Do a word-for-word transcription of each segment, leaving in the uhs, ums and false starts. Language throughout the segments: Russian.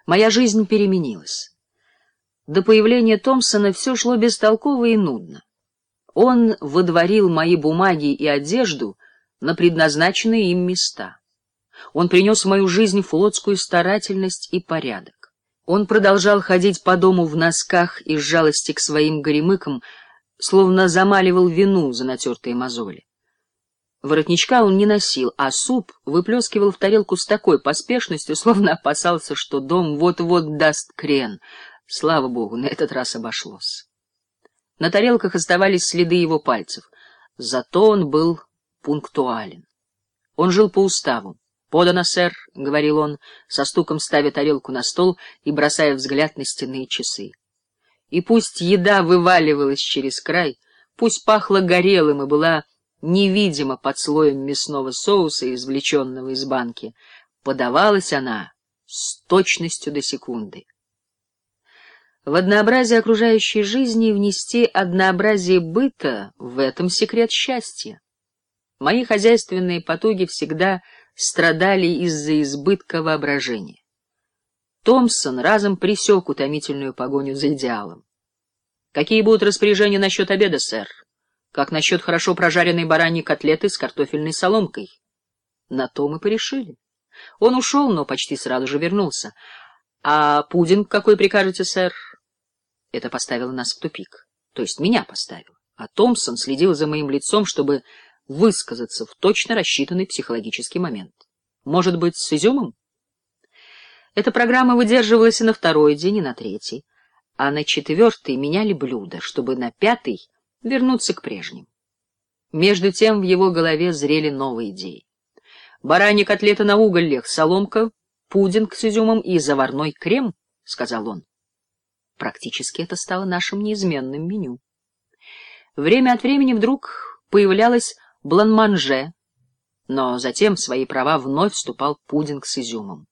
Моя жизнь переменилась. До появления Томпсона все шло бестолково и нудно. Он выдворил мои бумаги и одежду на предназначенные им места. Он принес в мою жизнь флотскую старательность и порядок. Он продолжал ходить по дому в носках из жалости к своим горемыкам, словно замаливал вину за натертые мозоли. Воротничка он не носил, а суп выплескивал в тарелку с такой поспешностью, словно опасался, что дом вот-вот даст крен. Слава богу, на этот раз обошлось. На тарелках оставались следы его пальцев, зато он был пунктуален. Он жил по уставу. «Подано, сэр», — говорил он, со стуком ставя тарелку на стол и бросая взгляд на стенные часы. И пусть еда вываливалась через край, пусть пахла горелым и была невидима под слоем мясного соуса, извлеченного из банки, подавалась она с точностью до секунды. В однообразие окружающей жизни внести однообразие быта — в этом секрет счастья. Мои хозяйственные потуги всегда страдали из-за избытка воображения. Томпсон разом пресек утомительную погоню за идеалом. «Какие будут распоряжения насчет обеда, сэр? Как насчет хорошо прожаренной бараньей котлеты с картофельной соломкой?» На то мы порешили. Он ушел, но почти сразу же вернулся. «А пудинг какой прикажете, сэр?» Это поставило нас в тупик. То есть меня поставило. А Томпсон следил за моим лицом, чтобы высказаться в точно рассчитанный психологический момент. «Может быть, с изюмом?» Эта программа выдерживалась и на второй день, и на третий, а на четвертый меняли блюда, чтобы на пятый вернуться к прежним. Между тем в его голове зрели новые идеи. «Баранья котлета на угольях, соломка, пудинг с изюмом и заварной крем», — сказал он. Практически это стало нашим неизменным меню. Время от времени вдруг появлялось бланманже, но затем в свои права вновь вступал пудинг с изюмом.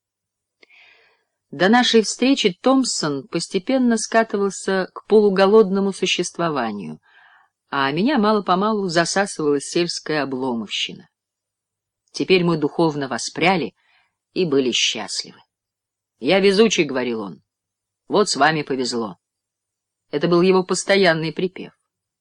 До нашей встречи Томпсон постепенно скатывался к полуголодному существованию, а меня мало-помалу засасывала сельская обломовщина. Теперь мы духовно воспряли и были счастливы. «Я везучий», — говорил он. «Вот с вами повезло». Это был его постоянный припев.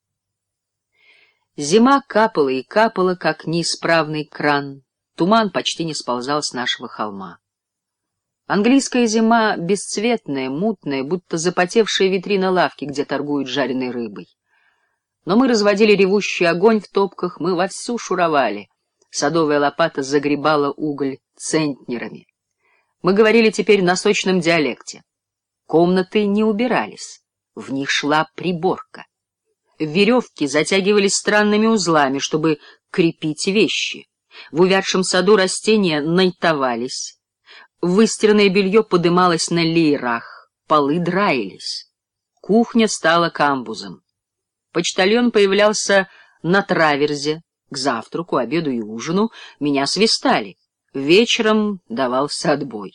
Зима капала и капала, как неисправный кран. Туман почти не сползал с нашего холма. Английская зима бесцветная, мутная, будто запотевшая витрина лавки, где торгуют жареной рыбой. Но мы разводили ревущий огонь в топках, мы вовсю шуровали. Садовая лопата загребала уголь центнерами. Мы говорили теперь на сочном диалекте. Комнаты не убирались, в них шла приборка. Веревки затягивались странными узлами, чтобы крепить вещи. В увядшем саду растения найтовались. Выстиранное белье подымалось на леерах, полы драились. Кухня стала камбузом. Почтальон появлялся на траверзе. К завтраку, обеду и ужину меня свистали. Вечером давался отбой.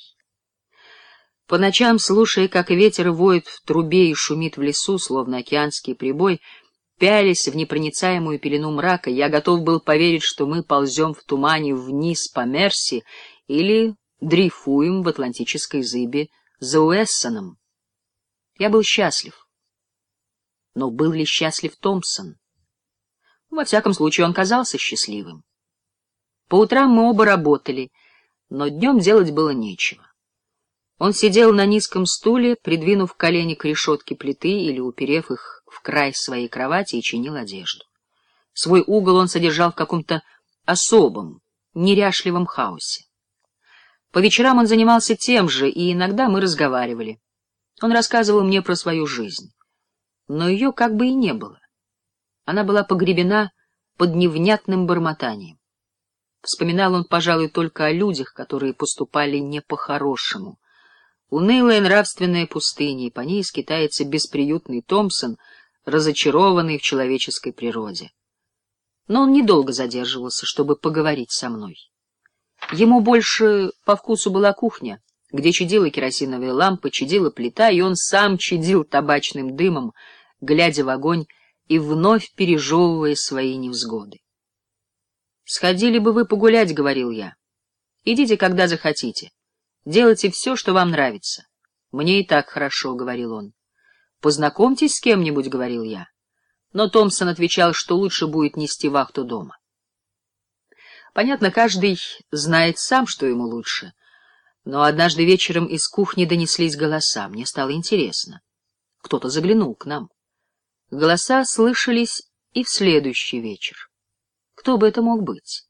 По ночам, слушая, как ветер воет в трубе и шумит в лесу, словно океанский прибой, пялись в непроницаемую пелену мрака, я готов был поверить, что мы ползем в тумане вниз по Мерси или дрейфуем в атлантической зыбе за Уэссоном. Я был счастлив. Но был ли счастлив Томпсон? Во всяком случае, он казался счастливым. По утрам мы оба работали, но днем делать было нечего. Он сидел на низком стуле, придвинув колени к решетке плиты или уперев их в край своей кровати, и чинил одежду. Свой угол он содержал в каком-то особом, неряшливом хаосе. По вечерам он занимался тем же, и иногда мы разговаривали. Он рассказывал мне про свою жизнь. Но ее как бы и не было. Она была погребена под невнятным бормотанием. Вспоминал он, пожалуй, только о людях, которые поступали не по-хорошему. Унылая нравственная пустыня, и по ней скитается бесприютный Томпсон, разочарованный в человеческой природе. Но он недолго задерживался, чтобы поговорить со мной. Ему больше по вкусу была кухня, где чадила керосиновая лампа, чадила плита, и он сам чадил табачным дымом, глядя в огонь и вновь пережевывая свои невзгоды. «Сходили бы вы погулять», — говорил я. «Идите, когда захотите. Делайте все, что вам нравится. Мне и так хорошо, — говорил он. Познакомьтесь с кем-нибудь, — говорил я. Но Томпсон отвечал, что лучше будет нести вахту дома. Понятно, каждый знает сам, что ему лучше. Но однажды вечером из кухни донеслись голоса. Мне стало интересно. Кто-то заглянул к нам. Голоса слышались и в следующий вечер. Кто бы это мог быть?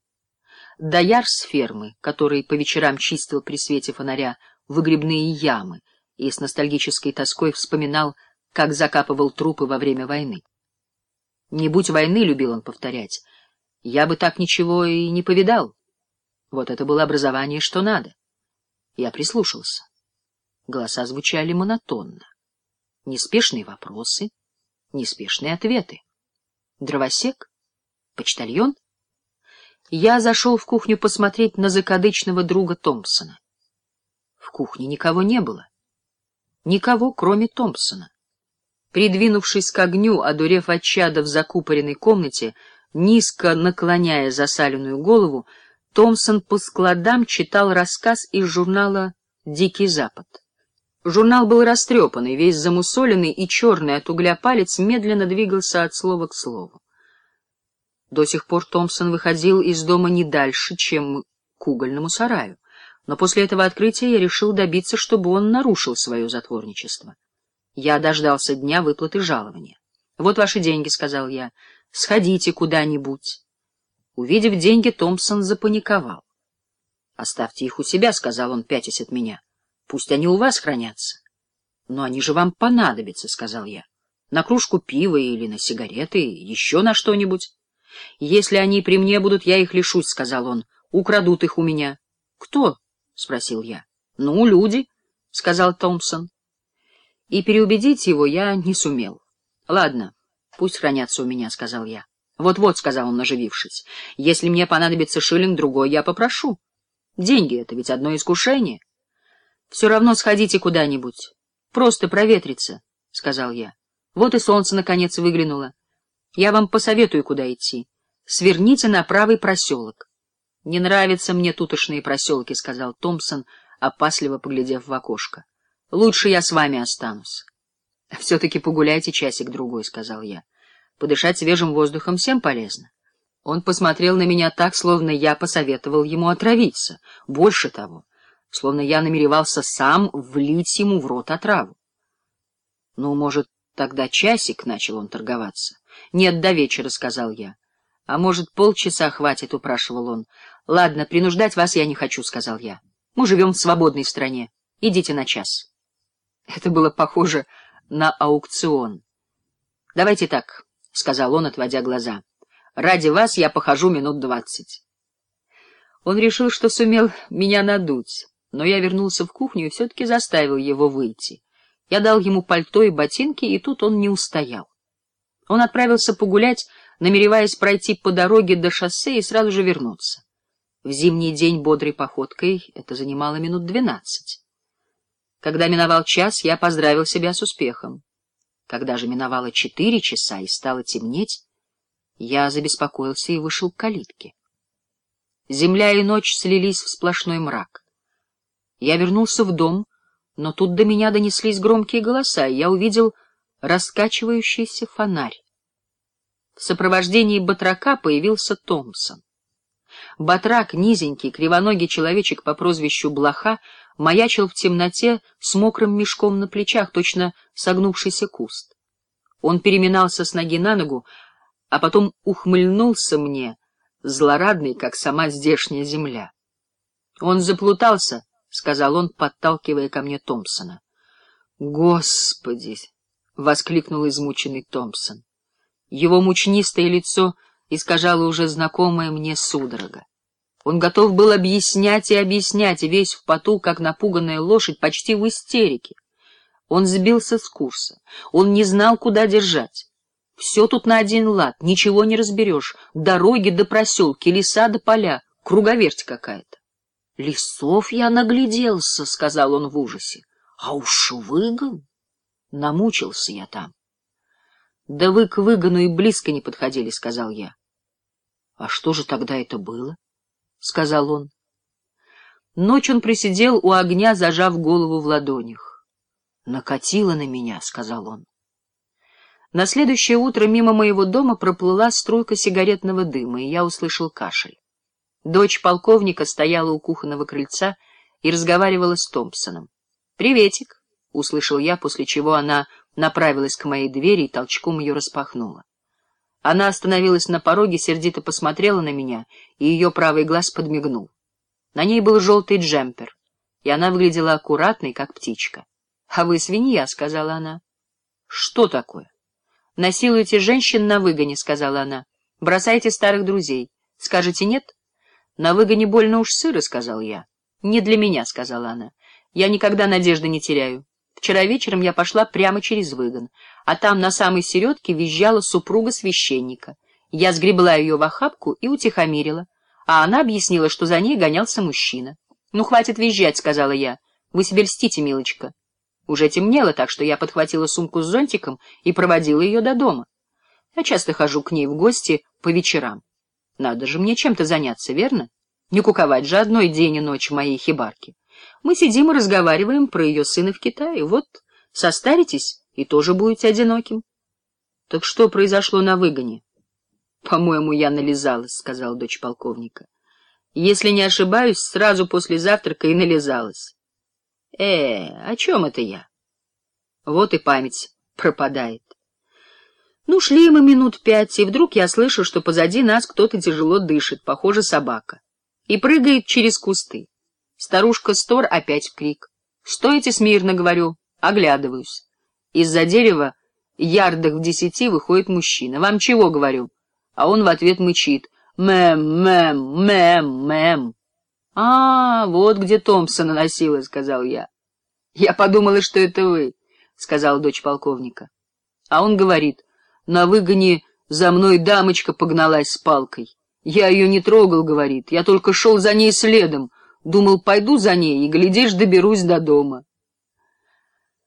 Дояр с фермы, который по вечерам чистил при свете фонаря выгребные ямы и с ностальгической тоской вспоминал, как закапывал трупы во время войны. «Не будь войны», — любил он повторять, — «я бы так ничего и не повидал». Вот это было образование, что надо. Я прислушался. Голоса звучали монотонно. Неспешные вопросы, неспешные ответы. Дровосек? Почтальон? Я зашел в кухню посмотреть на закадычного друга Томпсона. В кухне никого не было. Никого, кроме Томпсона. Придвинувшись к огню, одурев от чада в закупоренной комнате, низко наклоняя засаленную голову, Томпсон по складам читал рассказ из журнала «Дикий Запад». Журнал был растрепанный, весь замусоленный, и черный от угля палец медленно двигался от слова к слову. До сих пор Томпсон выходил из дома не дальше, чем к угольному сараю, но после этого открытия я решил добиться, чтобы он нарушил свое затворничество. Я дождался дня выплаты жалования. «Вот ваши деньги», — сказал я, — «сходите куда-нибудь». Увидев деньги, Томпсон запаниковал. «Оставьте их у себя», — сказал он, пятясь от меня. «Пусть они у вас хранятся». «Но они же вам понадобятся», — сказал я. «На кружку пива или на сигареты, еще на что-нибудь». «Если они при мне будут, я их лишусь», — сказал он. «Украдут их у меня». «Кто?» — спросил я. «Ну, люди», — сказал Томпсон. И переубедить его я не сумел. «Ладно, пусть хранятся у меня», — сказал я. «Вот-вот», — сказал он, оживившись, — «если мне понадобится шиллинг другой, я попрошу. Деньги — это ведь одно искушение». «Все равно сходите куда-нибудь. Просто проветриться», — сказал я. «Вот и солнце, наконец, выглянуло. Я вам посоветую, куда идти. Сверните на правый проселок». «Не нравятся мне тутошние проселки», — сказал Томпсон, опасливо поглядев в окошко. «Лучше я с вами останусь». «Все-таки погуляйте часик-другой», — сказал я. «Подышать свежим воздухом всем полезно». Он посмотрел на меня так, словно я посоветовал ему отравиться. Больше того, словно я намеревался сам влить ему в рот отраву. «Ну, может, тогда часик?» — начал он торговаться. «Нет, до вечера», — сказал я. «А может, полчаса хватит?» — упрашивал он. «Ладно, принуждать вас я не хочу», — сказал я. «Мы живем в свободной стране. Идите на час». Это было похоже на аукцион. «Давайте так», — сказал он, отводя глаза. «Ради вас я похожу минут двадцать». Он решил, что сумел меня надуть, но я вернулся в кухню и все-таки заставил его выйти. Я дал ему пальто и ботинки, и тут он не устоял. Он отправился погулять, намереваясь пройти по дороге до шоссе и сразу же вернуться. В зимний день бодрой походкой это занимало минут двенадцать. Когда миновал час, я поздравил себя с успехом. Когда же миновало четыре часа и стало темнеть, я забеспокоился и вышел к калитке. Земля и ночь слились в сплошной мрак. Я вернулся в дом, но тут до меня донеслись громкие голоса, и я увидел раскачивающийся фонарь. В сопровождении батрака появился Томпсон. Батрак, низенький, кривоногий человечек по прозвищу Блоха, маячил в темноте с мокрым мешком на плечах, точно согнувшийся куст. Он переминался с ноги на ногу, а потом ухмыльнулся мне, злорадный, как сама здешняя земля. «Он заплутался», — сказал он, подталкивая ко мне Томпсона. «Господи!» — воскликнул измученный Томпсон. Его мучнистое лицо искажало уже знакомая мне судорога. Он готов был объяснять и объяснять, весь в поту, как напуганная лошадь, почти в истерике. Он сбился с курса, он не знал, куда держать. Все тут на один лад, ничего не разберешь, дороги до проселки, леса до поля, круговерть какая-то. — Лесов я нагляделся, — сказал он в ужасе, — а уж выгон. Намучился я там. — Да вы к выгону и близко не подходили, — сказал я. — А что же тогда это было? — сказал он. Ночь он просидел у огня, зажав голову в ладонях. «Накатило на меня», — сказал он. На следующее утро мимо моего дома проплыла струйка сигаретного дыма, и я услышал кашель. Дочь полковника стояла у кухонного крыльца и разговаривала с Томпсоном. «Приветик», — услышал я, после чего она направилась к моей двери и толчком ее распахнула. Она остановилась на пороге, сердито посмотрела на меня, и ее правый глаз подмигнул. На ней был желтый джемпер, и она выглядела аккуратной, как птичка. — А вы свинья, — сказала она. — Что такое? — Насилуете женщин на выгоне, — сказала она. — Бросаете старых друзей. Скажете нет? — На выгоне больно уж сыро, — сказал я. — Не для меня, — сказала она. — Я никогда надежды не теряю. Вчера вечером я пошла прямо через выгон, а там на самой середке визжала супруга священника. Я сгребла ее в охапку и утихомирила, а она объяснила, что за ней гонялся мужчина. — Ну, хватит визжать, — сказала я. — Вы себе льстите, милочка. Уже темнело, так что я подхватила сумку с зонтиком и проводила ее до дома. Я часто хожу к ней в гости по вечерам. Надо же мне чем-то заняться, верно? Не куковать же одной день и ночь в моей хибарке. Мы сидим и разговариваем про ее сына в Китае. Вот, состаритесь и тоже будете одиноким. Так что произошло на выгоне? — По-моему, я нализалась, — сказала дочь полковника. — Если не ошибаюсь, сразу после завтрака и нализалась. Э, о чем это я? Вот и память пропадает. Ну, шли мы минут пять, и вдруг я слышу, что позади нас кто-то тяжело дышит, похоже, собака, и прыгает через кусты. Старушка Стор опять в крик. «Стойте смирно», — говорю, оглядываюсь. Из-за дерева ярдах в десяти выходит мужчина. «Вам чего?» — говорю. А он в ответ мычит. «Мэм, мэм, мэм, мэм». — А, вот где Томпсона носила, — сказал я. — Я подумала, что это вы, — сказала дочь полковника. А он говорит: на выгоне за мной дамочка погналась с палкой. Я ее не трогал, — говорит, — я только шел за ней следом, думал, пойду за ней и, глядишь, доберусь до дома.